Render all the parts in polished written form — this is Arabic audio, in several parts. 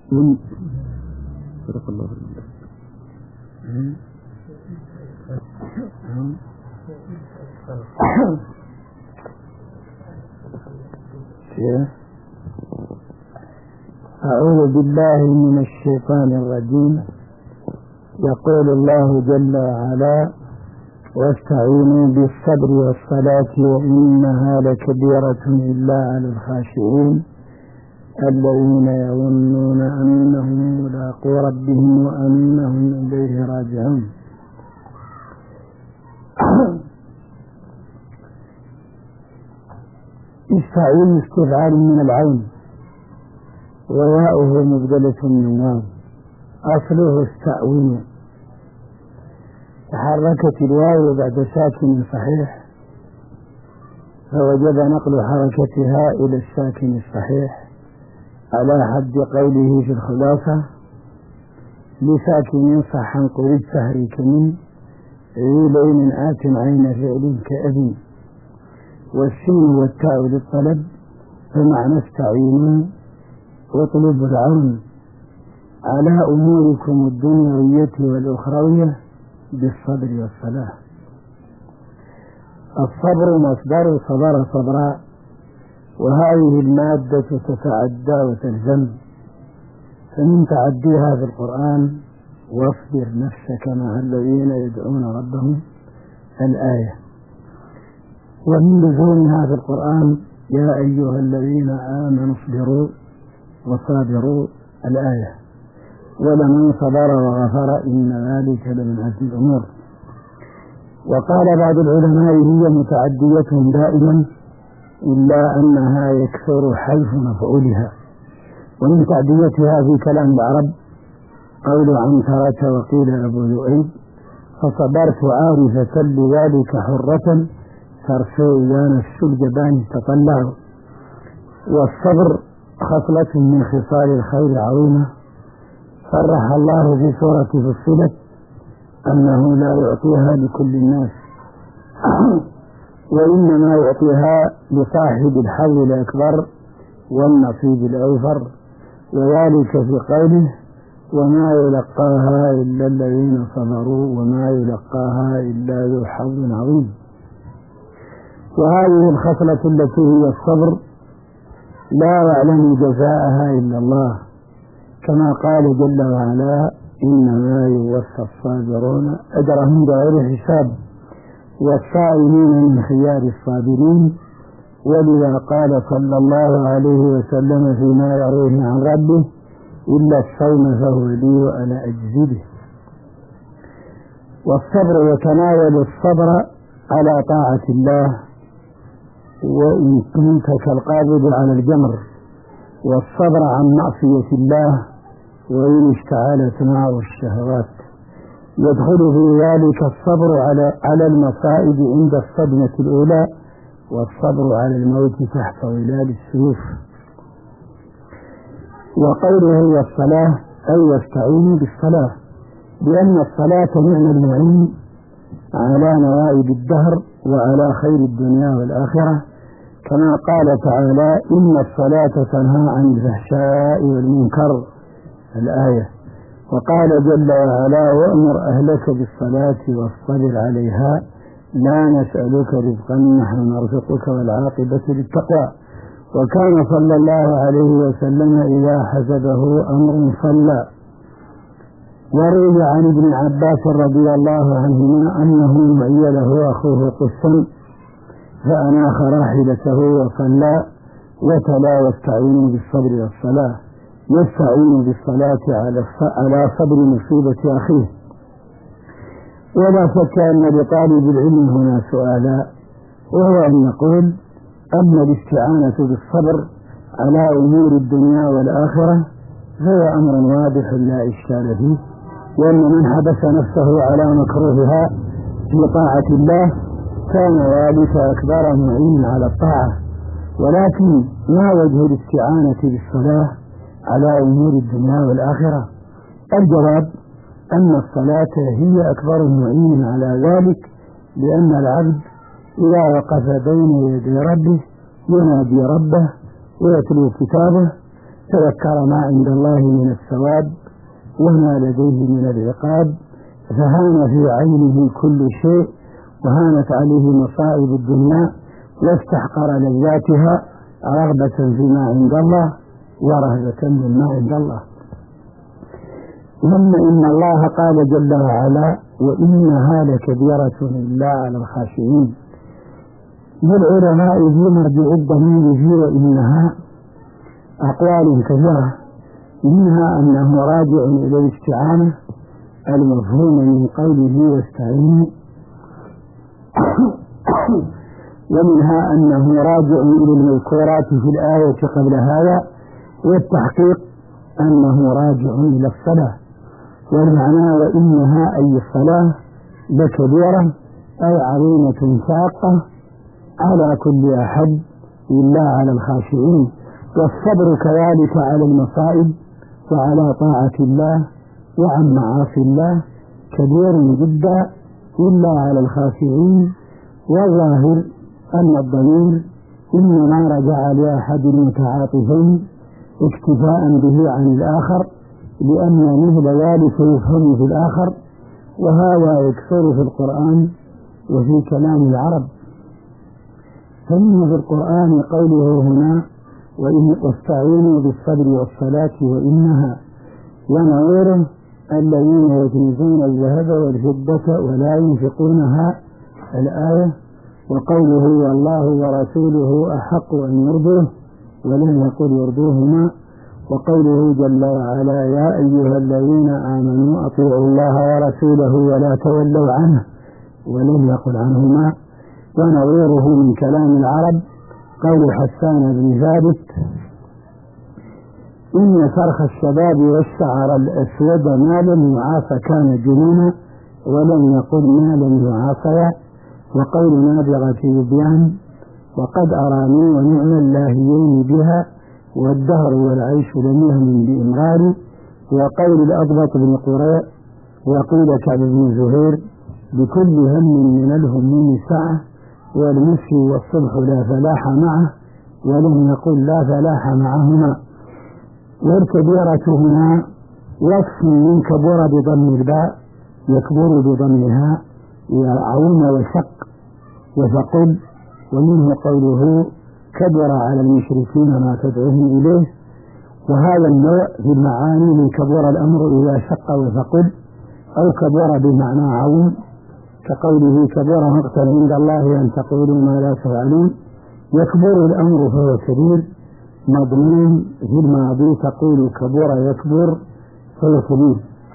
صدق الله العظيم. أعوذ بالله من الشيطان الرجيم. يقول الله جل وعلا: واستعينوا بالصبر والصلاة وإنها لكبيرة إلا على الخاشعين الذين يظنون أنهم ملاقو ربهم وأنهم إليه راجعون. استعين استفعال من العين وياؤه مبدلة من واو، أصله استعين. تحركت الواو بعد ساكن صحيح فوجب نقل حركتها إلى الساكن الصحيح على حد قوله في الخلاصة: لساكن صحا قرد سهرك من ذي لين آت عين فعل كأبي. والسين والتاء للطلب فمعنى استعينوا واطلبوا العون على أموركم الدنيوية والأخروية بالصبر والصلاة. الصبر مصدر صبر صبرا، وهذه المادة تتعدى وتلزم، فمن تعديها في القرآن: واصبر نفسك مع الذين يدعون ربهم الآية. ومن لزومها في القرآن: يا أيها الذين آمنوا اصبروا وصابروا الآية. ولمن صبر وغفر إن ذلك لمن عزم الأمور. وقال بعض العلماء: هي متعدية دائما إلا أنها يكثر حيث مفعولها. ومن تعديتها في كلام العرب قول عنترة وقيل أبو ذؤيب: فصبرت عارفة لذلك حرة ترسو إذا نفس الجبان تطلع. والصبر خصلة من خصال الخير عظيمة، صرح الله في سورة فصلت أنه لا يعطيها لكل الناس وإنما يعطيها لصاحب الحظ الأكبر والنصيب الأوفر، وذلك في قوله: وما يلقاها إلا الذين صبروا وما يلقاها إلا ذو حظ عظيم. وهذه الخصلة التي هي الصبر لا يعلم جزاءها إلا الله، كما قال جل وعلا: إنما يوفى الصابرون أجرهم بغير حساب والصائمين من خيار الصابرين. ولذا قال صلى الله عليه وسلم فيما يرويه عن ربه: إلا الصوم فهو لي وأنا أجزي به. والصبر يتناول الصبر على طاعة الله وإن كنت كالقابض على الجمر، والصبر عن معصية الله وإن اشتعلت نار الشهوات. يدخل في ذلك الصبر على المصائب عند الصدمة الأولى، والصبر على الموت تحت ظلال السيوف. وقوله والصلاة أي واستعينوا بالصلاة، لأن الصلاة نعم المعين على نوائب الدهر وعلى خير الدنيا والآخرة، كما قال تعالى: إن الصلاة تنهى عن الفحشاء والمنكر الآية. وقال جل وعلا: وأمر أهلك بالصلاة واصطبر عليها لا نسألك رزقا نحن نرزقك والعاقبة للتقوى. وكان صلى الله عليه وسلم إذا حسبه أمر صلى. وروي عن ابن عباس رضي الله عنهما أنه وعي له أخوه قسا فأناخ راحلته وصلى وتلا: واستعينوا بالصبر والصلاة. يستعين بالصلاة على صبر مصيبة أخيه. ولا شك أن لطالب العلم هنا سؤالا، وهو أن نقول: أما الاستعانة بالصبر على أمور الدنيا والآخرة فهو أمر واضح لا إشكال فيه، وأن من حبس نفسه على مكروهها في طاعة الله كان ذلك أكبر معين على الطاعة. ولكن ما وجه الاستعانة بالصلاة على أمور الدنيا والآخرة؟ الجواب: أن الصلاة هي أكبر معين على ذلك، لأن العبد إذا وقف بين يدي ربه ينادي ربه ويتلو كتابه تذكر ما عند الله من الثواب وما لديه من العقاب، فهان في عينه كل شيء، وهانت عليه مصائب الدنيا، واستحقر لذاتها رغبة فيما عند الله ورهبة مما عند الله. ثم إن الله قال جل وعلا: وإنها لكبيرة إلا على الخاشعين. للعلماء في مرجع الضمير في وإنها أقوال كثيرة، منها أنه راجع إلى الاستعانة المفهوم من قوله واستعينوا، ومنها أنه راجع إلى المذكورات في الآية قبل هذا، والتحقيق أنه راجع إلى الصلاة. والمعنى وإنها أي الصلاة لكبيرة أي عظيمة شاقة على كل أحد إلا على الخاشعين. والصبر كذلك على المصائب وعلى طاعة الله وعن معاصي الله كبير جدا إلا على الخاشعين. والظاهر أن الضمير إنما رجع لأحد المتعاطفين اكتفاء به عن الآخر، لأن مثل ذلك يفهم في الآخر، وهذا يكثر في القرآن وفي كلام العرب. فإن في القرآن قوله هنا: واستعينوا بالصبر والصلاة وإنها لنظير الذين يكنزون الذهب والفضة ولا ينفقونها، الآية. وقوله: والله ورسوله أحق أن يرضوه ولم يقل يرضوهما. وقوله جل وعلا: يا أيها الذين آمنوا أطيعوا الله ورسوله ولا تولوا عنه ولم يقل عنهما. ونظيره من كلام العرب قول حسان بن ثابت: إن فرخ الشباب والشعر الأسود ما لم يعاص كان جنونا ولم يقل ما لم يعاصيا. وقول نابغة يبيان: وقد أراني ونعم اللاهيين بها والدهر والعيش لم يهم بإمراري. وقول الأضبط بن قريء وقيل كعب بن زهير: بكل هم من الهموم سعة والمشي والصبح لا فلاح معه ولم يقل لا فلاح معهما. والكبيرة هنا وصف من كبر بضم الباء يكبر بضمها يعون وشق وفقل. ومنه قوله: كبر على المشركين ما تدعوهم إليه. وهذا النوع في المعاني من كبر الأمر إذا شق وفقل، أو كبر بمعنى عون، كقوله: كبر مقتا عند الله أن تقولوا ما لا تفعلون. يكبر الأمر فهو كبير، مضمون في الماضي تقول كبر يكبر فهو كبير.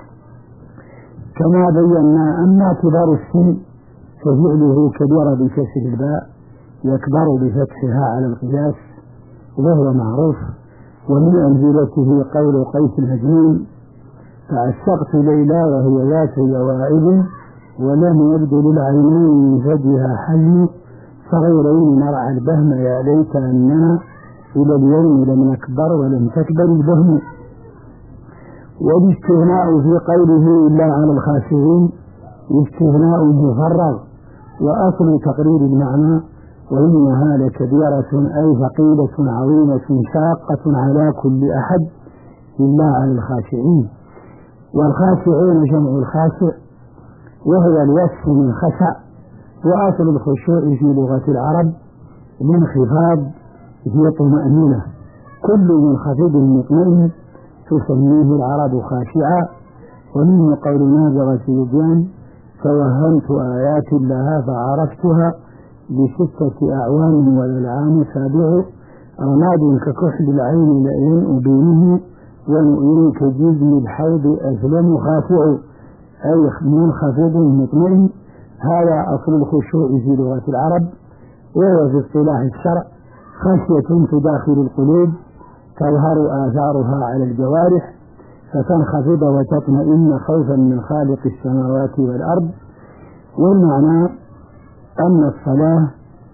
كما بينا أما كبر السن ففعله كبر بكسر الباء يكبر بفتحها على القياس وهو معروف. ومن أمثلته قول قيس المجنون: فعشقت ليلى وهي ذات جوائب ولم يبدو للعينين من ثديها حزن صغيرين نرعى البهم يا ليت أننا إلى اليوم لم نكبر ولم تكبر البهم. والاستغناء في قوله إلا على الخاشعين استغناء مفرغ، وأصل تقرير المعنى: وإنها لكبيرة أي ثقيلة عظيمة شاقة على كل أحد إلا على الخاشعين. والخاشعون جمع الخاشع وهو الوصف من خشع. وأصل الخشوع في لغة العرب الانخفاض في طمأنينة، كل منخفض مطمئن تسميه العرب خاشعا. ومنه قول نابغة يبيان: توهمت آيات لها فعرفتها ب6 أعوام والعام سابع رماد ككحل العين لئن أبينه ونؤمن كجزم الحوض أسلم خاشع، أي منخفض مطمئن. هذا أصل الخشوع في لغة العرب، وهو في اصطلاح الشرع خشية تداخل القلوب تظهر آثارها على الجوارح فتنخفض وتطمئن خوفا من خالق السماوات والأرض. والمعنى أن الصلاة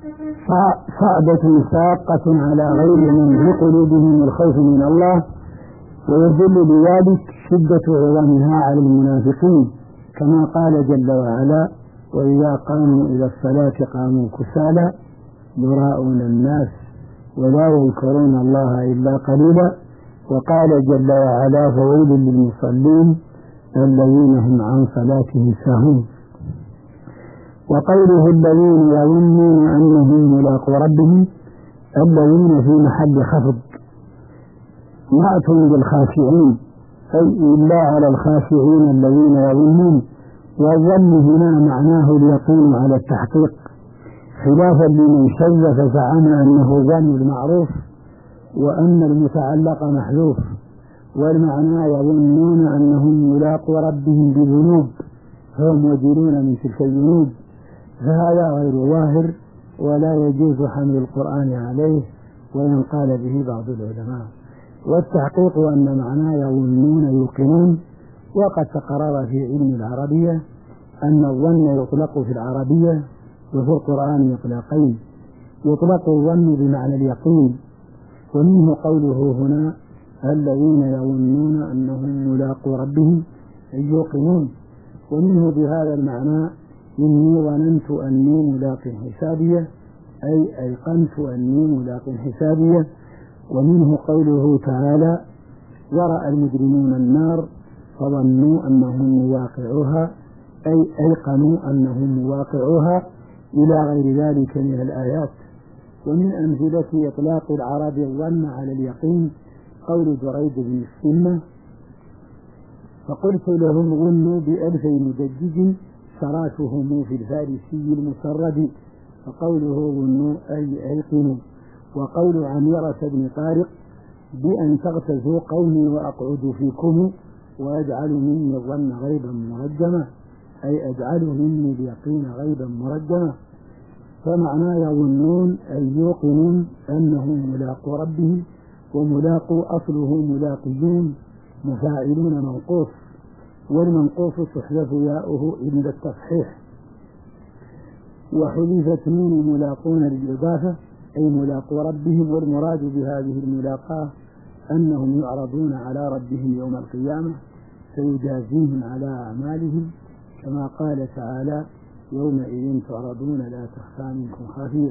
صعبة ساقة على غيرهم في قلوبهم الخوف من الله، ويدل بذلك شدة عظمها على المنافقين، كما قال جل وعلا: وإذا قاموا إلى الصلاة قاموا كسالى يراءون الناس ولا يذكرون الله إلا قليلا وقال جل وعلا فويل للمصلين الذين هم عن صلاتهم ساهون. وقوله الذين يظنون أنهم ملاقو ربهم الذين في محل خفض نعت بالخاشعين أي إلا على الخاشعين الذين يظنون، والظن هنا معناه اليقين على التحقيق، خلافا لمن شذ فزعم أنه ظن المعروف وأن المتعلق محذوف، والمعنى يظنون أنهم ملاقو ربهم بذنوب هم وجلون من تلك الذنوب، فهذا غير ظاهر ولا يجوز حمل القرآن عليه وإن قال به بعض العلماء. والتحقيق أن معناه يظنون يوقنون، وقد تقرر في علم العربية أن الظن يطلق في العربية وفي القرآن إطلاقين، يطلق الظن بمعنى اليقين، ومنه قوله هنا الذين يظنون أنهم ملاقو ربهم أي يوقنون، ومنه بهذا المعنى إني ظننت أني ملاق حسابية أي أيقنت أني ملاق حسابية. ومنه قوله تعالى ورأى المجرمون النار فظنوا أنهم مواقعوها أي أيقنوا أنهم مواقعوها إلى غير ذلك من الآيات. ومن أمثلة إطلاق العرب الظن على اليقين قول جريد بن السنة فقلت لهم ظنوا بألفي مدجج شراتهم في الفارسي المسرد، فقوله ظنوا أي أيقنوا. وقول عميرة بن طارق بأن تغتزوا قومي وأقعد فيكم وأجعل مني الظن غيبا مرجما أي أجعل مني اليقين غيبا مرجما. فمعنى يظنون أي يوقنون أنهم ملاقو ربهم، وملاقو أصله ملاقيون مفاعلون منقوص، والمنقوص تحذف ياؤه عند التصحيح، وحذفت نون ملاقون للإضافة أي ملاقو ربهم. والمراد بهذه الملاقاة أنهم يعرضون على ربهم يوم القيامة فيجازيهم على أعمالهم، كما قال تعالى يومئذ تعرضون لا تخفى منكم خافية.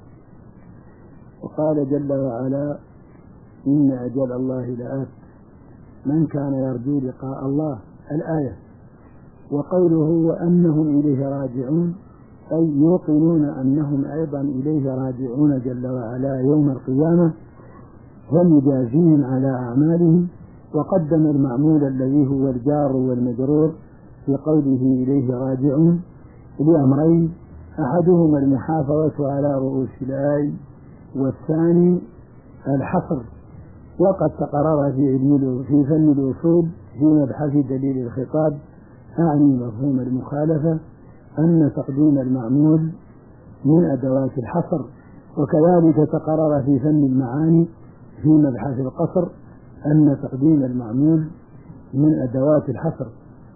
وقال جل وعلا إن أجل الله لآت من كان يرجو لقاء الله الآية. وقوله وأنهم إليه راجعون أي يوقنون أنهم أيضا إليه راجعون جل وعلا يوم القيامة ومجازين على أعمالهم. وقدم المعمول الذي هو الجار والمجرور في قوله إليه راجعون لأمرين، أحدهما المحافظة على رؤوس الآي، والثاني الحصر. وقد تقرر في فن الأصول في مبحث دليل الخطاب أعني مفهوم المخالفة أن تقديم المعمول من أدوات الحصر، وكذلك تقرر في فن المعاني في مبحث القصر أن تقديم المعمول من أدوات الحصر.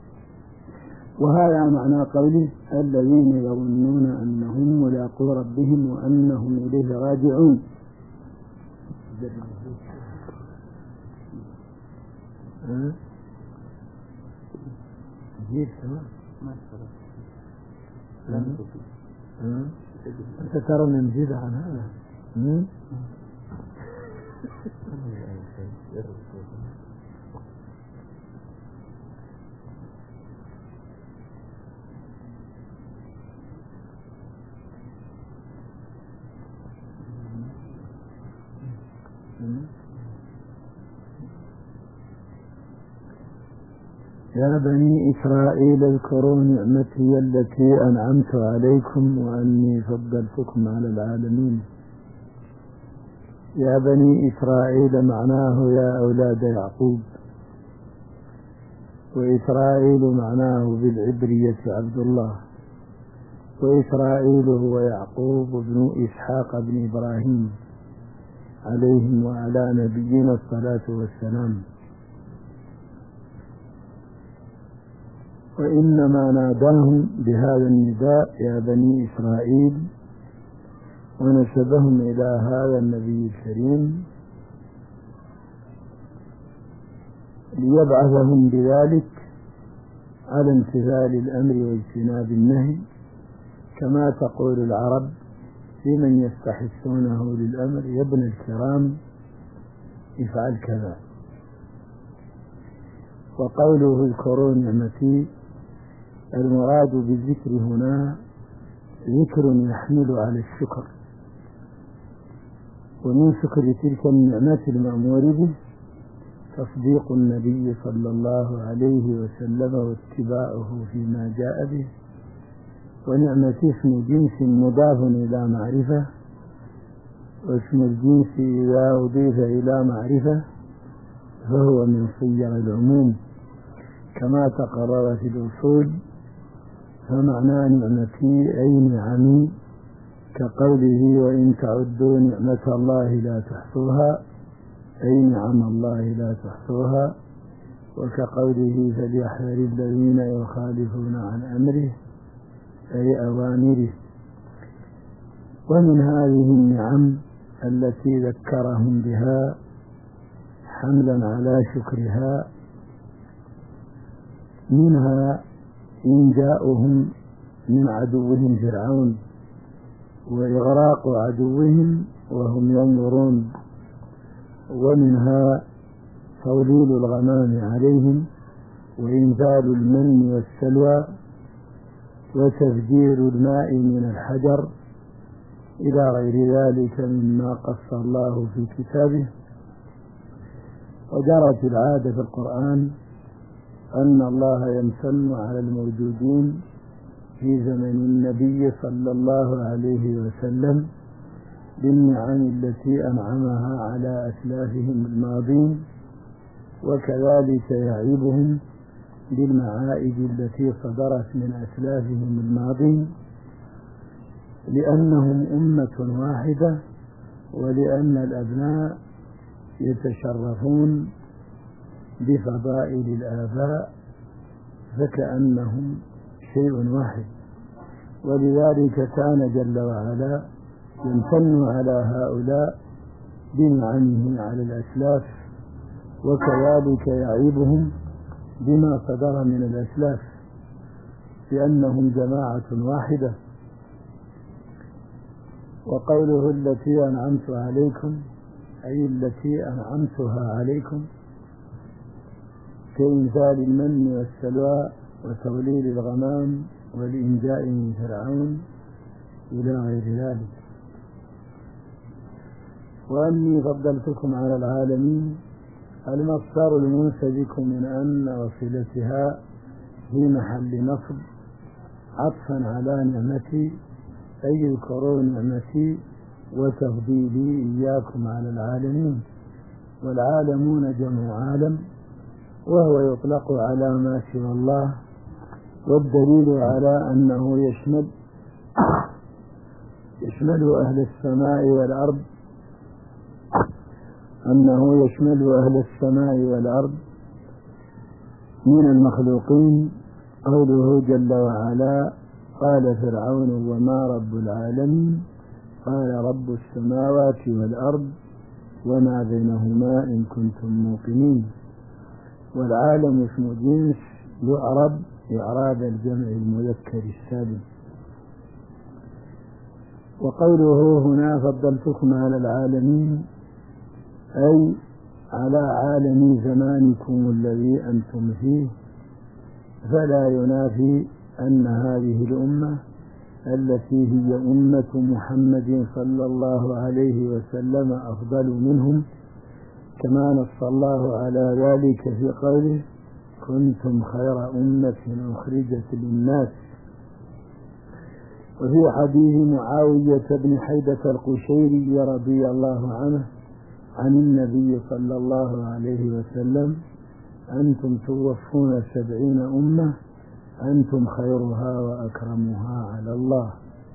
وهذا معنى قوله الذين يظنون أنهم ملاقو ربهم وأنهم إليه راجعون. أنت ترى من نزيد عن هذا يا بني إسرائيل اذكروا نعمتي التي أنعمت عليكم وأني فضلتكم على العالمين. يا بني إسرائيل معناه يا أولاد يعقوب، وإسرائيل معناه بالعبرية عبد الله، وإسرائيل هو يعقوب بن إسحاق بن إبراهيم عليهم وعلى نبينا الصلاة والسلام. وإنما ناداهم بهذا النداء يا بني إسرائيل ونسبهم إلى هذا النبي الكريم ليبعثهم بذلك على امتثال الأمر واجتناب النهي، كما تقول العرب في من يستحسونه للأمر يا ابن الكرام افعل كذا، وقوله اذكروا نعمتي، المراد بالذكر هنا ذكر يحمل على الشكر، ومن شكر تلك النعمة المأمور به تصديق النبي صلى الله عليه وسلم واتباعه فيما جاء به. ونعمة اسم جنس مضاف إلى معرفة، واسم الجنس إذا أضيف إلى معرفة فهو من صيغ العموم كما تقرر في الأصول. فمعنى نعمتي أي نعمي، كقوله وإن تعدوا نعمة الله لا تحصوها، أي نعم الله لا تحصوها. وكقوله فليحذر الذين يخالفون عن أمره، أي أوامره. ومن هذه النعم التي ذكرهم بها حملا على شكرها منها إنجاؤهم من عدوهم فرعون، وإغراق عدوهم وهم ينظرون، ومنها توليل الغمام عليهم، وإنزال المن والسلوى، وتفجير الماء من الحجر، إلى غير ذلك مما قص الله في كتابه. وجرت العادة في القرآن أن الله يمتن على الموجودين في زمن النبي صلى الله عليه وسلم بالنعم التي أنعمها على أسلافهم الماضين، وكذلك يعيبهم بالمعائب التي صدرت من أسلافهم الماضين، لأنهم أمة واحدة، ولأن الأبناء يتشرفون بفضائل الآباء فكأنهم شيء واحد. ولذلك كان جل وعلا يمتن على هؤلاء بنعمه على الأسلاف، وكذلك يعيبهم بما صدر من الأسلاف، لأنهم جماعة واحدة. وقوله التي أنعمت عليكم، أي التي أنعمتها عليكم، كإنزال المن والسلوى وتوليل الغمام والإنجاء من فرعون إلى غير ذلك. وأني فضلتكم على العالمين، المصدر المنسبك من أن وصلتها في محل نصب عطفا على نعمتي، أي اذكروا نعمتي وتفضيلي إياكم على العالمين. والعالمون جمع عالم، وهو يطلق على ما سوى الله، والدليل على أنه يشمل أهل السماء والأرض، أنه يشمل أهل السماء والأرض من المخلوقين. قوله جل وعلا قال فرعون وما رب العالمين، قال رب السماوات والأرض وما بينهما إن كنتم موقنين. والعالم اسم جنس يعرب إعراب الجمع المذكر السالم. وقوله هنا فضلتكم على العالمين، أي على عالم زمانكم الذي أنتم فيه، فلا ينافي أن هذه الأمة التي هي أمة محمد صلى الله عليه وسلم أفضل منهم، كما نص الله على ذلك في قوله كنتم خير أمة أخرجت للناس. وفي حديث معاوية بن حيدة القشيري رضي الله عنه عن النبي صلى الله عليه وسلم أنتم توفون 70 أمة أنتم خيرها وأكرمها على الله.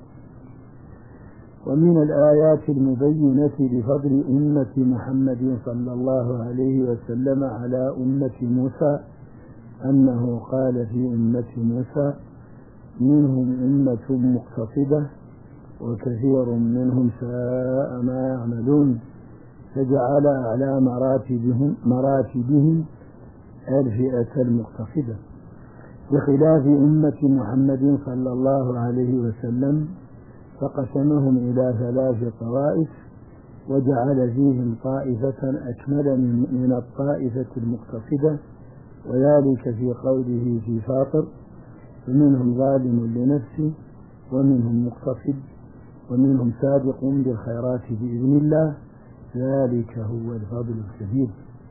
ومن الآيات المبينة لفضل أمة محمد صلى الله عليه وسلم على أمة موسى أنه قال في أمة موسى منهم أمة مقتصدة وكثير منهم ساء ما يعملون، فجعل على مراتبهم الفئة المقتصدة، بخلاف أمة محمد صلى الله عليه وسلم فقسمهم إلى 3 طوائف، وجعل فيهم طائفة أكمل من الطائفة المقتصدة، وذلك في قوله في فاطر: فمنهم ظالم لنفسه ومنهم مقتصد ومنهم سابق بالخيرات بإذن الله، ذلك هو الفضل الكبير.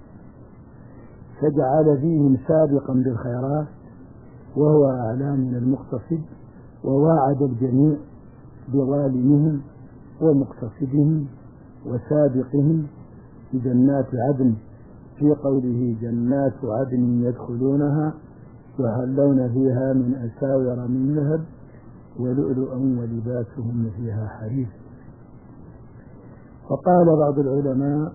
فجعل فيهم سابقا بالخيرات وهو أعلى من المقتصد، وواعد الجميع بظالمهم ومقتصدهم وسابقهم بجنات عدن في قوله: جنات عدن يدخلونها يحلون فيها من أساور من ذهب ولؤلؤا ولباسهم فيها حرير. فقال بعض العلماء: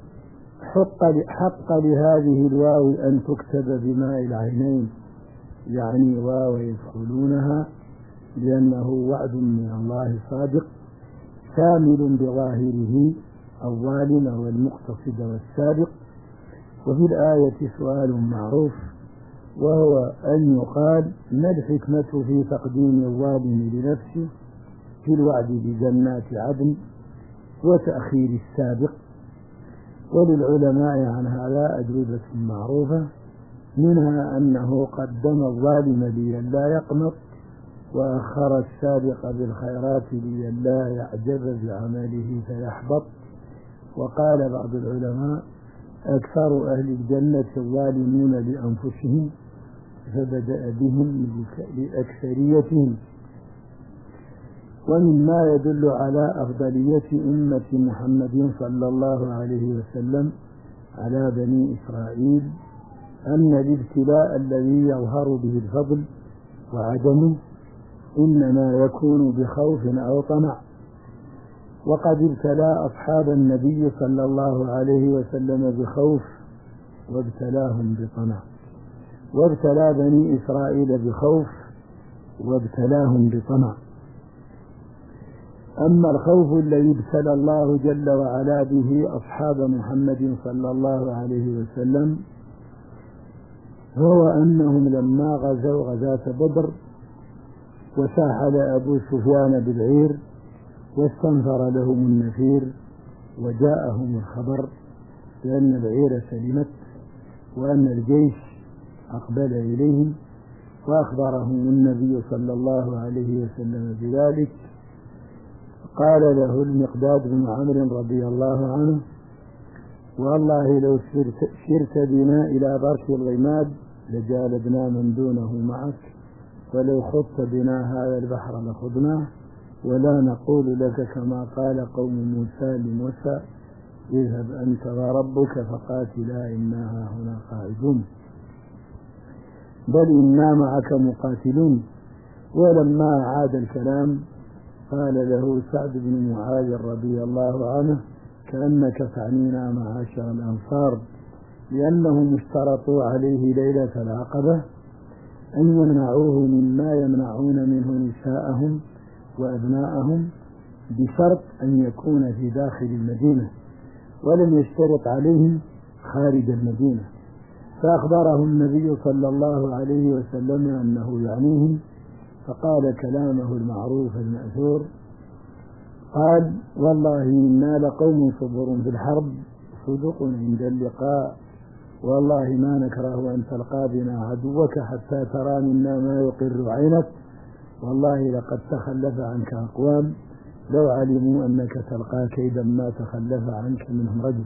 حق لهذه الواو أن تكتب بماء العينين، يعني واو يدخلونها، لأنه وعد من الله صادق شامل بظاهره الظالم والمقتصد والسابق. وفي الآية سؤال معروف، وهو أن يقال: ما الحكمة في تقديم الظالم لنفسه في الوعد بجنات عدن وتأخير السابق؟ وللعلماء عن هذا أجوبة معروفة، منها أنه قدم الظالم لئلا يقنط، وأخر السابق بالخيرات لئلا يعجب بعمله فيحبط. وقال بعض العلماء: أكثر أهل الجنة الظالمون لأنفسهم، فبدأ بهم لأكثريتهم. ومما يدل على أفضلية أمة محمد صلى الله عليه وسلم على بني إسرائيل أن الابتلاء الذي يظهر به الفضل وعدمه إنما يكون بخوف أو طمع. وقد ابتلى أصحاب النبي صلى الله عليه وسلم بخوف وابتلاهم بطمع، وابتلى بني إسرائيل بخوف وابتلاهم بطمع. أما الخوف الذي ابتلى الله جل وعلا به أصحاب محمد صلى الله عليه وسلم هو أنهم لما غزوا غزاة بدر وساحل أبو سفيان بالعير واستنفر لهم النفير، وجاءهم الخبر بأن العير سلمت وأن الجيش أقبل إليهم، وأخبرهم النبي صلى الله عليه وسلم بذلك. قال له المقداد بن عمرو رضي الله عنه: والله لو سرت بنا إلى برك الغماد لجالدنا من دونه معك، ولو خضت بنا هذا البحر لخضناه، ولا نقول لك كما قال قوم موسى لموسى: اذهب أنت وربك فقاتلا إنا هنا قاعدون، بل إنا معك مقاتلون. ولما عاد الكلام قال له سعد بن معاذ رضي الله عنه: كأنك تعنينا معاشر الأنصار، لأنهم اشترطوا عليه ليلة العقبة أن يمنعوه مما يمنعون منه نساءهم وأبناءهم بشرط أن يكون في داخل المدينة، ولم يشترط عليهم خارج المدينة. فأخبره النبي صلى الله عليه وسلم أنه يعنيهم، فقال كلامه المعروف المأثور، قال: والله إنا لقوم صبر في الحرب صدق عند اللقاء، والله ما نكره أن تلقى بنا عدوك حتى ترى منا ما يقر عينك، والله لقد تخلف عنك أقوام لو علموا أنك تلقى كيدا ما تخلف عنك منهم رجل.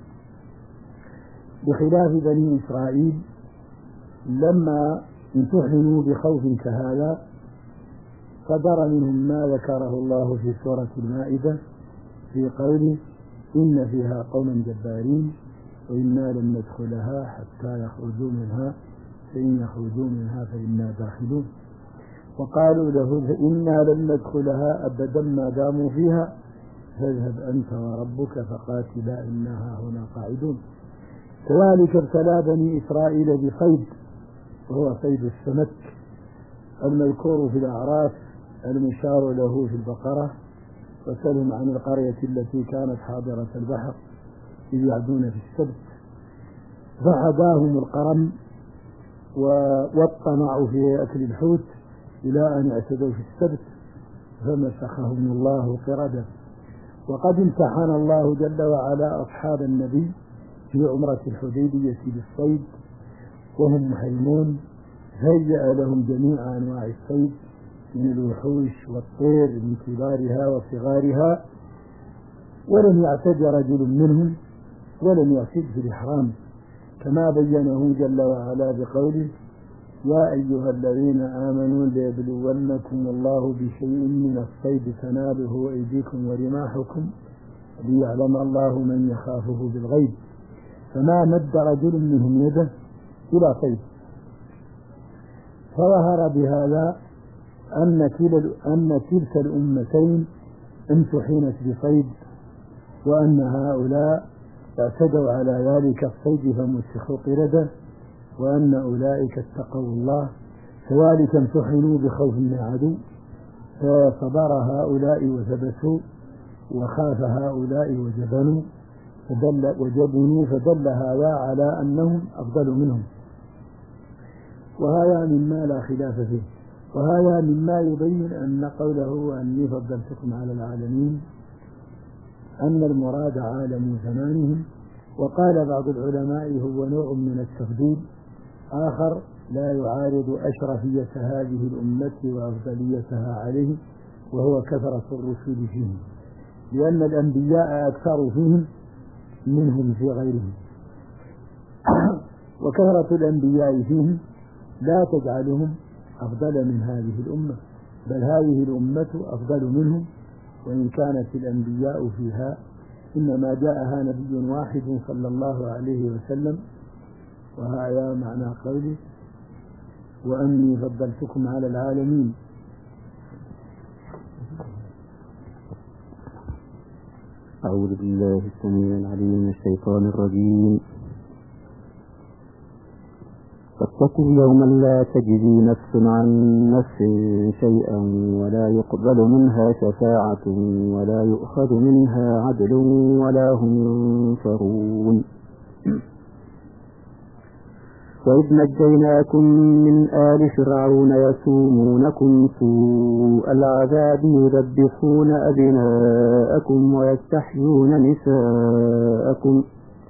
بخلاف بني إسرائيل لما امتحنوا بخوف كهذا صدر منهم ما ذكره الله في سورة المائدة في قوله: إن فيها قوما جبارين وإنا لن ندخلها حتى يخرجوا منها فإن يخرجوا منها فإنا داخلون. وقالوا له: إنا لن ندخلها أبدا ما داموا فيها فاذهب أنت وربك فقاتلا إنها هنا قاعدون. كذلك ابتلى بني إسرائيل بصيد، وهو صيد السمك المذكور في الأعراف المشار له في البقرة: وسلهم عن القرية التي كانت حاضرة البحر إذ يعدون في السبت فحداهم القرم والطمع في أكل الحوت إلى أن اعتدوا في السبت فمسخهم الله قردة. وقد امتحن الله جل وعلا أصحاب النبي في عمرة الحديبية بالصيد، وهم محرمون، هيأ لهم جميع أنواع الصيد من الوحوش والطير من كبارها وصغارها، ولم يعتد رجل منهم ولم يعتد في الإحرام، كما بينه جل وعلا بقوله: يا أيها الذين آمنوا ليبلونكم الله بشيء من الصيد تناله أيديكم ورماحكم ليعلم الله من يخافه بالغيب. فما مد رجل منهم يده إلى صيد. فظهر بهذا أن تلك الأمتين امتحنت بصيد، وأن هؤلاء اعتدوا على ذلك الصيد فمسخوا قردة، وأن أولئك اتقوا الله، كذلك امتحنوا بخوف من عدو فصبر هؤلاء وثبتوا، وخاف هؤلاء وجبنوا، فدل هذا على أنهم أفضل منهم، وهذا مما لا خلاف فيه. وهذا مما يبين أن قوله أني فضلتكم على العالمين أن المراد عالم زمانهم. وقال بعض العلماء هو نوع من التفضيل آخر لا يعارض أشرفية هذه الأمة وأفضليتها عليه، وهو كثرة الرسل فيهم، لأن الأنبياء أكثر فيهم منهم في غيرهم، وكثرة الأنبياء فيهم لا تجعلهم أفضل من هذه الأمة، بل هذه الأمة أفضل منهم، وإن كانت الأنبياء فيها إنما جاءها نبي واحد صلى الله عليه وسلم. وهذا معنى قوله وأني فضلتكم على العالمين. أعوذ بالله السميع العليم من الشيطان الرجيم. فاتقوا يوما لا تجزي نفس عن نفس شيئا ولا يقبل منها شفاعة ولا يؤخذ منها عدل ولا هم ينصرون. وإذ نجيناكم من آل فرعون يسومونكم سوء العذاب يذبحون أبناءكم ويستحيون نساءكم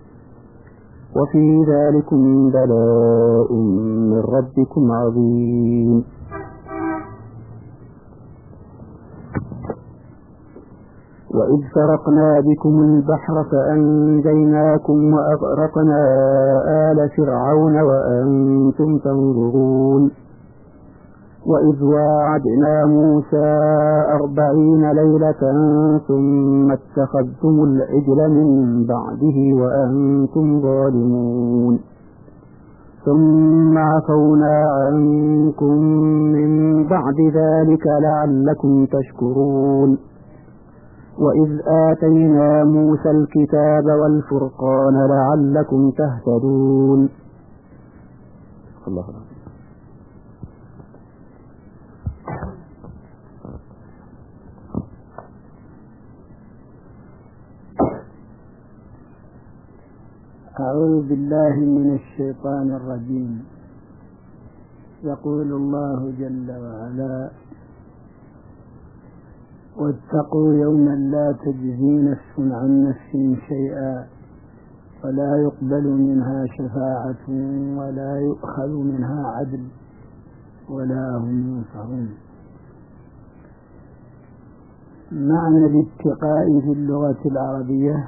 وفي ذلكم بلاء من ربكم عظيم. وإذ فرقنا بكم البحر فأنجيناكم وأغرقنا آل فرعون وأنتم تنظرون. وإذ واعدنا موسى 40 ليلة ثم اتخذتم العجل من بعده وأنتم ظالمون ثم عفونا عنكم من بعد ذلك لعلكم تشكرون. وإذ آتينا موسى الكتاب والفرقان لعلكم تهتدون. الله أكبر. أعوذ بالله من الشيطان الرجيم. يقول الله جل وعلا واتقوا يوما لا تجزي نفس عن نفس شيئا ولا يقبل منها شفاعة ولا يؤخذ منها عدل ولا هم ينصرون. معنى الاتقاء في اللغة العربية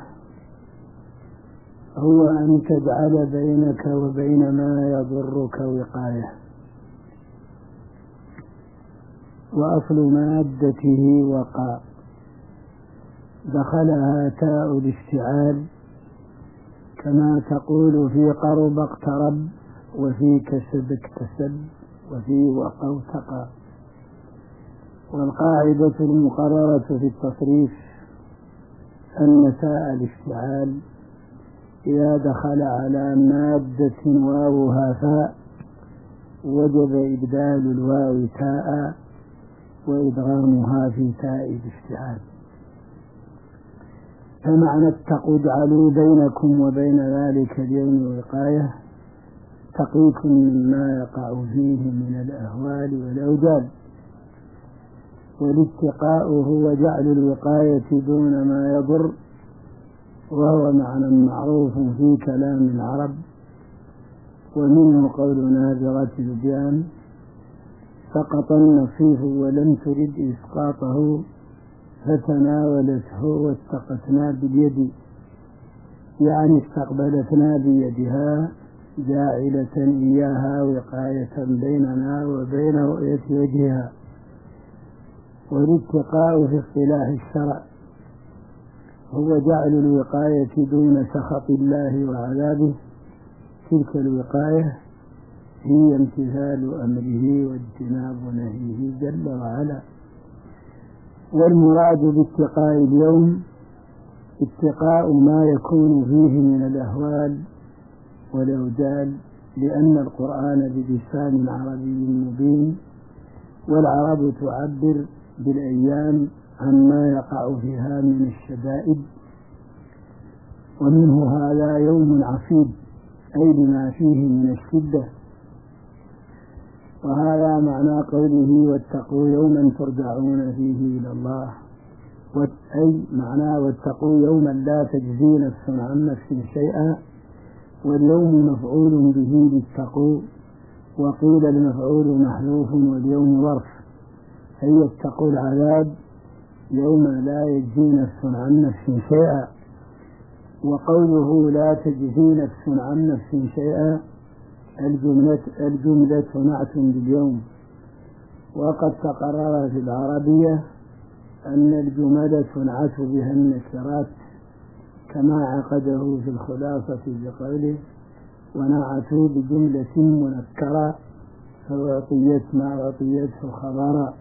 هو أن تجعل بينك وبين ما يضرك وقاية، وأصل مادته وقاء، دخلها تاء الاشتعال كما تقول في قرب اقترب وفي كسب اكتسب وفي وقى وتقى. والقاعدة المقررة في التصريف أن تاء الاشتعال إذا دخل على مادة واوها فاء وجب إبدال الواو تاء وإدغامها في تاء الاشتعال. فمعنى اتقوا اجعلوا بينكم وبين ذلك اليوم وقاية تقيكم مما يقع فيه من الأهوال والأوجال. والاتقاء هو جعل الوقاية دون ما يضر، وهو معنى معروف في كلام العرب، ومنه قول نابغة البيان: سقط النصيف ولم ترد إسقاطه فتناولته واتقتنا باليد، يعني استقبلتنا بيدها جاعلة إياها وقاية بيننا وبين رؤية وجهها. والاتقاء في اصطلاح الشرع هو جعل الوقاية دون سخط الله وعذابه. تلك الوقاية هي امتثال أمره واجتناب نهيه جل وعلا. والمراد باتقاء اليوم اتقاء ما يكون فيه من الأهوال والأوجال، لأن القرآن بلسان عربي مبين، والعرب تعبر بالأيام عما يقع فيها من الشدائد، ومنه هذا يوم عصيب أي لما فيه من الشدة. وهذا معنى قوله: واتقوا يوما ترجعون فيه إلى الله، أي معنى واتقوا يوما لا تجزي نفس عن نفس شيئا. واليوم مفعول به للتقوا، وقيل المفعول محذوف واليوم ظرف، أي اتقوا العذاب يوم لا يجزي نفس عن نفس شيئا. وقوله لا تجزي نفس عن نفس شيئا الجملة نعت باليوم. وقد تقرر في العربية أن الجملة تنعت بها النكرات، كما عقده في الخلاصة بقوله: ونعتوا بجملة منكرة فأعطيت ما أعطيته خبرا.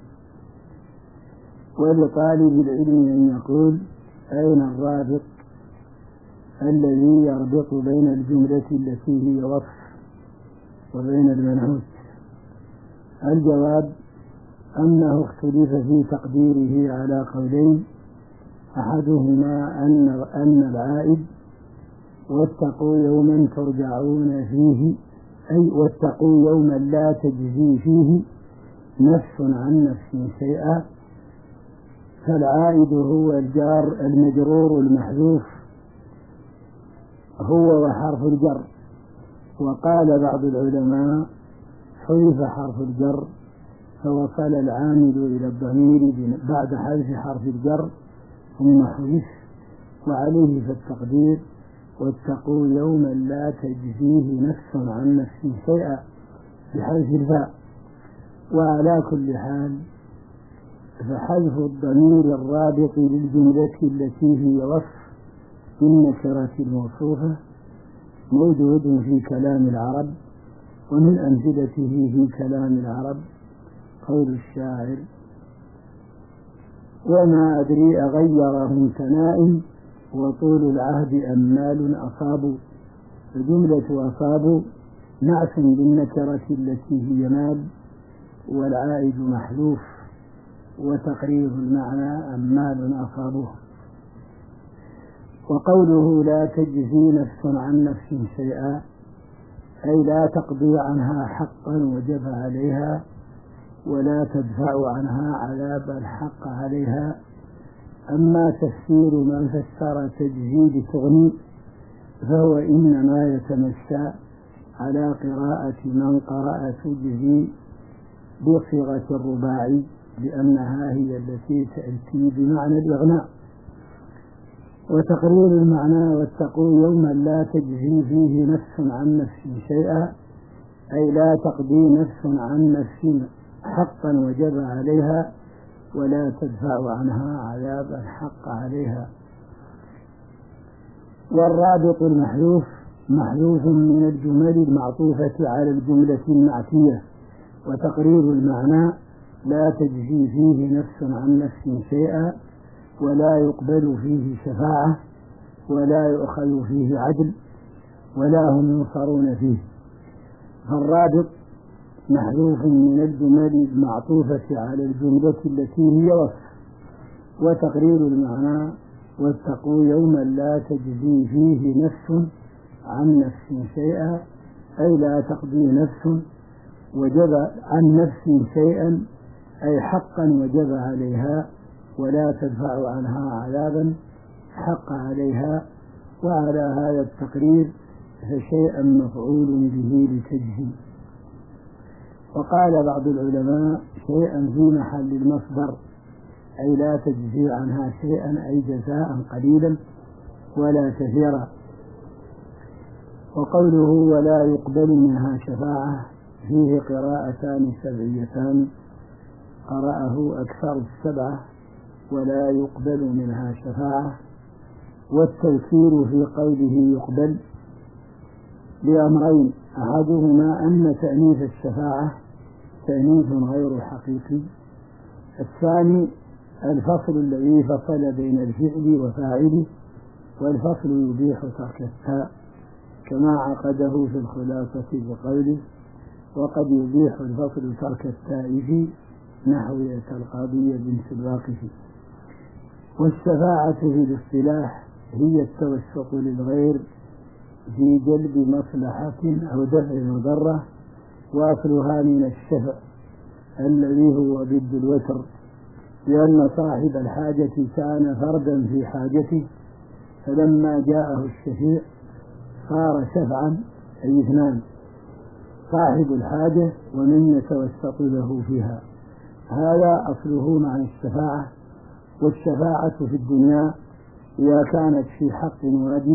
ولطالب العلم أن يقول: أين الرابط الذي يربط بين الجملة التي هي وصف وبين المنعوت؟ الجواب أنه اختلف في تقديره على قولين: أحدهما أن العائد واتقوا يوما ترجعون فيه، أي واتقوا يوما لا تجزي فيه نفس عن نفس شيئا، فالعائد هو الجار المجرور المحذوف هو وحرف الجر. وقال بعض العلماء: حذف حرف الجر فوصل العامل إلى الضمير بعد حذف حرف الجر ثم حذف، وعليه فالتقدير: واتقوا يوما لا تجزيه نفس عن نفس شيئا بحذف الفاء. وعلى كل حال فحذف الضمير الرابط للجملة التي هي وصف بالنكرة الموصوفة موجود في كلام العرب، ومن أمثلته في كلام العرب قول الشاعر: وما أدري أغيرهم تنائم وطول العهد أمال أصابوا. الجملة أصابوا نعت بالنكرة التي هي مال، والعائد محذوف، وتقرير المعنى أمال أصابوه. وقوله لا تجزي نفس عن نفس شيئا أي لا تقضي عنها حقا وجب عليها، ولا تدفع عنها عذاب الحق عليها. أما تفسير من فسر تجزي بتغني فهو إنما يتمشى على قراءة من قرأ تجزي بصيغة الرباعي، لأنها هي التي تأتي بمعنى الإغناء. وتقرير المعنى واتقوا يوما لا تجزي فيه نفس عن نفس شيئا أي لا تقضي نفس عن نفس حقا وجب عليها، ولا تدفع عنها عذاب الحق عليها. والرابط المحذوف محذوف من الجمل المعطوفة على الجملة المعتية. وتقرير المعنى لا تجزي فيه نفس عن نفس شيئا، ولا يقبل فيه شفاعة، ولا يؤخذ فيه عدل، ولا هم ينصرون فيه. فالرابط محذوف من الجمل المعطوفة على الجملة التي هي وصف. وتقرير المعنى واتقوا يوما لا تجزي فيه نفس عن نفس شيئا أي لا تقضي نفس وجب عن نفس شيئا أي حقا وجب عليها، ولا تدفع عنها عذابا حق عليها. وعلى هذا التقرير فشيئا مفعول به لتجزي. وقال بعض العلماء شيئا في محل المصدر، أي لا تجزي عنها شيئا، أي جزاء قليلا ولا كثيرا. وقوله ولا يقبل منها شفاعة فيه قراءتان سبعيتان، قرأه أكثر السبعة ولا يقبل منها شفاعة. والتذكير في قوله يقبل بأمرين، أحدهما أن تأنيث الشفاعة تأنيث غير حقيقي، الثاني الفصل الذي فصل بين الفعل وفاعله، والفصل يبيح ترك التاء كما عقده في الخلاصة بقوله وقد يبيح الفصل ترك التاء في نحو كالقاضية بنت الواقف. والشفاعة في الاصطلاح هي التوسط للغير في جلب مصلحة أو دفع مضرة، وأصلها من الشفع الذي هو ضد الوتر، لأن صاحب الحاجة كان فردا في حاجته، فلما جاءه الشفيع صار شفعا، أي اثنان، صاحب الحاجة ومن يتوسط له فيها. هذا أصله معنى الشفاعة. والشفاعة في الدنيا إذا كانت في حق واجب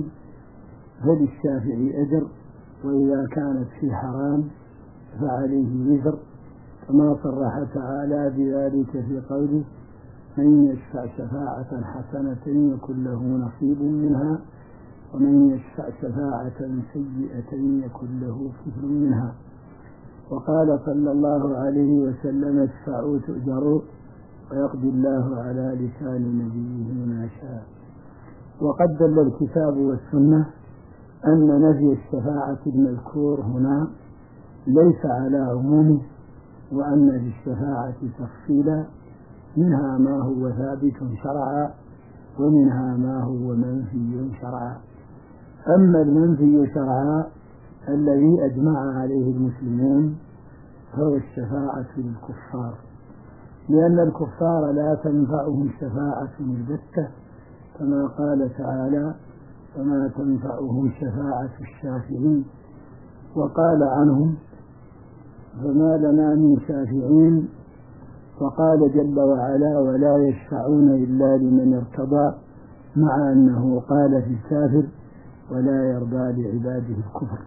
فللشافع أجر، وإذا كانت في حرام فعليه وزر، كما صرح تعالى بذلك في قوله من يشفع شفاعة حسنة يكن له نصيب منها ومن يشفع شفاعة سيئة يكن له كفل منها. وقال صلى الله عليه وسلم اشفعوا تؤجروا ويقضي الله على لسان نبيه ما شاء. وقد دل الكتاب والسنة أن نفي الشفاعة المذكور هنا ليس على عمومه، وأن للشفاعة تفصيلا، منها ما هو ثابت شرعا ومنها ما هو منفي شرعا. أما المنفي شرعا الذي أجمع عليه المسلمون فهو الشفاعة للكفار، لأن الكفار لا تنفعهم شفاعة البتة، كما قال تعالى وما تنفعهم شفاعة الشافعين. وقال عنهم فما لنا من شافعين، وقال جل وعلا ولا يشفعون إلا لمن ارتضى، مع أنه قال في الكافر ولا يرضى لعباده الكفر.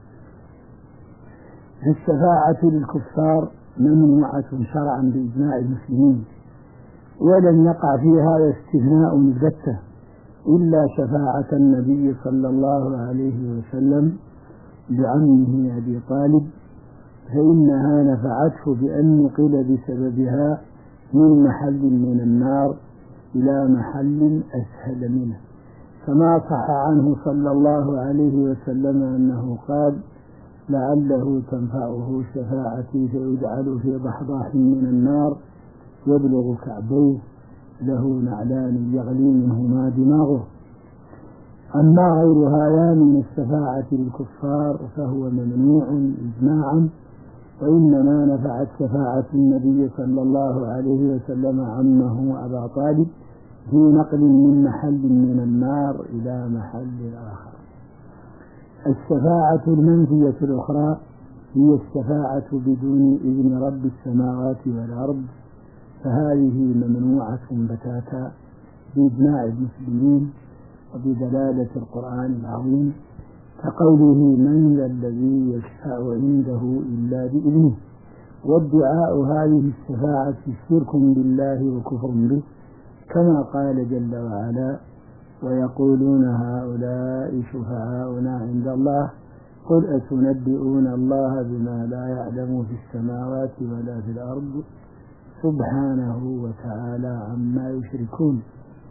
الشفاعة للكفار ممنوعة شرعا بإجماع المسلمين، ولم يقع في هذا استثناء البتة إلا شفاعة النبي صلى الله عليه وسلم بعمه أبي طالب، فإنها نفعته بأن نقل بسببها من محل من النار إلى محل أسهل منه، كما صح عنه صلى الله عليه وسلم أنه قال لعله تنفعه شفاعتي فيجعل في ضحضاح من النار يبلغ كعبيه له نعلان يغلي منهما دماغه. أما غير هذا من الشفاعة للكفار فهو ممنوع إجماعا، وإنما نفعت شفاعة النبي صلى الله عليه وسلم عمه أبا طالب في نقل من محل من النار إلى محل آخر. الشفاعة المنفية الأخرى هي الشفاعة بدون إذن رب السماوات والأرض، فهذه ممنوعة بتاتا بإجماع المسلمين وبدلالة القرآن العظيم، كقوله من ذا الذي يشفع عنده إلا بإذنه. والدعاء هذه الشفاعة شرك بالله وكفر به، كما قال جل وعلا ويقولون هؤلاء شفعاؤنا عند الله قل أتنبئون الله بما لا يعلم في السماوات ولا في الأرض سبحانه وتعالى عما يشركون.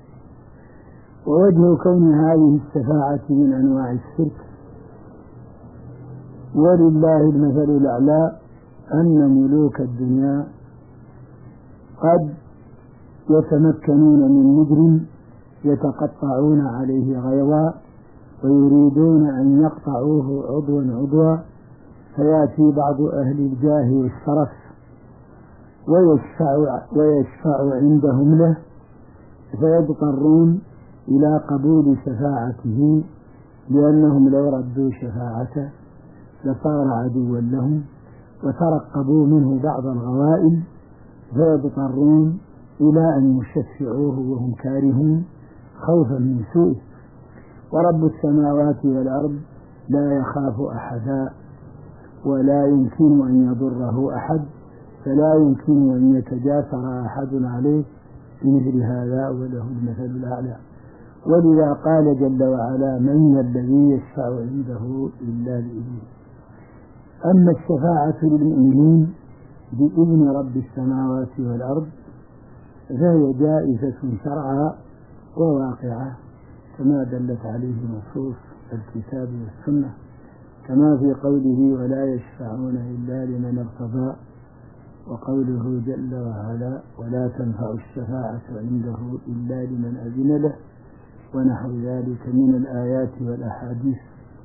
ووجه كون هذه الشفاعة من أنواع الشرك ولله المثل الأعلى أن ملوك الدنيا قد يتمكنون من مجرم يتقطعون عليه غيظا ويريدون أن يقطعوه عضوا عضوا، فيأتي بعض أهل الجاه والشرف ويشفع عندهم له، فيضطرون إلى قبول شفاعته لأنهم لو ردوا شفاعته لصار عدوا لهم وترقبوا منه بعض الغوائل فيضطرون إلى أن يشفعوه وهم كارهون خوفا من سوءه. ورب السماوات والأرض لا يخاف أحدا ولا يمكن أن يضره أحد، فلا يمكن أن يتجاسر أحد عليه بمثل هذا وله المثل الأعلى. ولذا قال جل وعلا: من الذي يشفع عنده إلا بإذنه. أما الشفاعة للمؤمنين بإذن رب السماوات والأرض فهي جائزة شرعا وواقعة كما دلت عليه نصوص الكتاب والسنة، كما في قوله: ولا يشفعون إلا لمن ارتضى، وقوله جل وعلا: ولا تنفع الشفاعة عنده إلا لمن أذن له، ونحو ذلك من الآيات والأحاديث.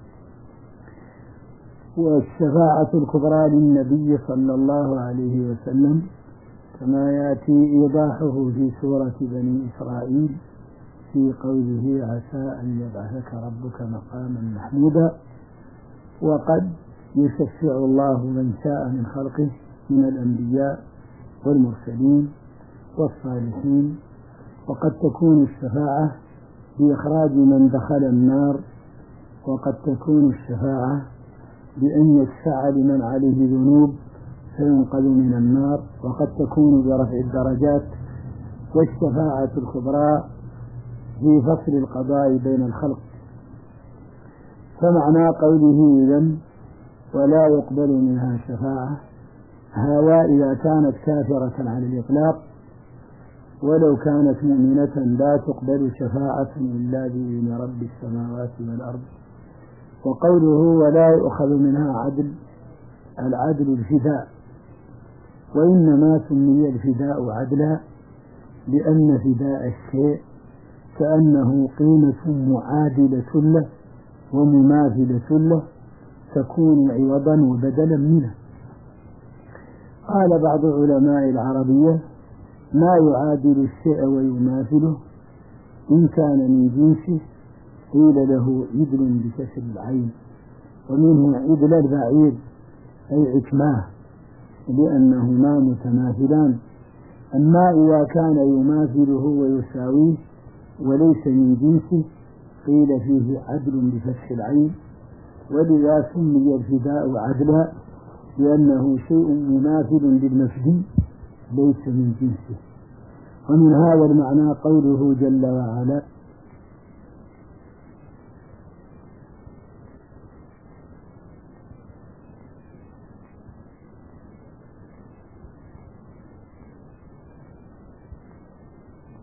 والشفاعة الكبرى للنبي صلى الله عليه وسلم كما يأتي إيضاحه في سورة بني إسرائيل في قوله: عسى أن يبعثك ربك مقاما محمودا. وقد يشفع الله من شاء من خلقه من الأنبياء والمرسلين والصالحين، وقد تكون الشفاعة بإخراج من دخل النار، وقد تكون الشفاعة بأن يشفع لمن عليه ذنوب فينقذ من النار، وقد تكون برفع الدرجات. والشفاعة الكبرى في فصل القضاء بين الخلق. فمعنى قوله إذن ولا يقبل منها شفاعة هذا إذا كانت كافرة على الإطلاق، ولو كانت مؤمنة لا تقبل شفاعة إلا بإذن رب السماوات والأرض. وقوله ولا يؤخذ منها عدل، العدل الفداء، وإنما سمي الفداء عدلا لأن فداء الشيء كأنه قيمة معادلة له ومماثلة له تكون عوضا وبدلا منه. قال بعض علماء العربية: ما يعادل الشيء ويماثله إن كان من جنسه قيل له عدل بكسر العين، ومنه عدل البعيد أي عكماه، لأنهما متماثلان. أما إذا كان يماثله ويساويه وليس من جنسه قيل فيه عدل بفتح العين. ولذا سمي الفداء عدلا لأنه شيء مماثل للمفدي ليس من جنسه. ومن هذا المعنى قوله جل وعلا: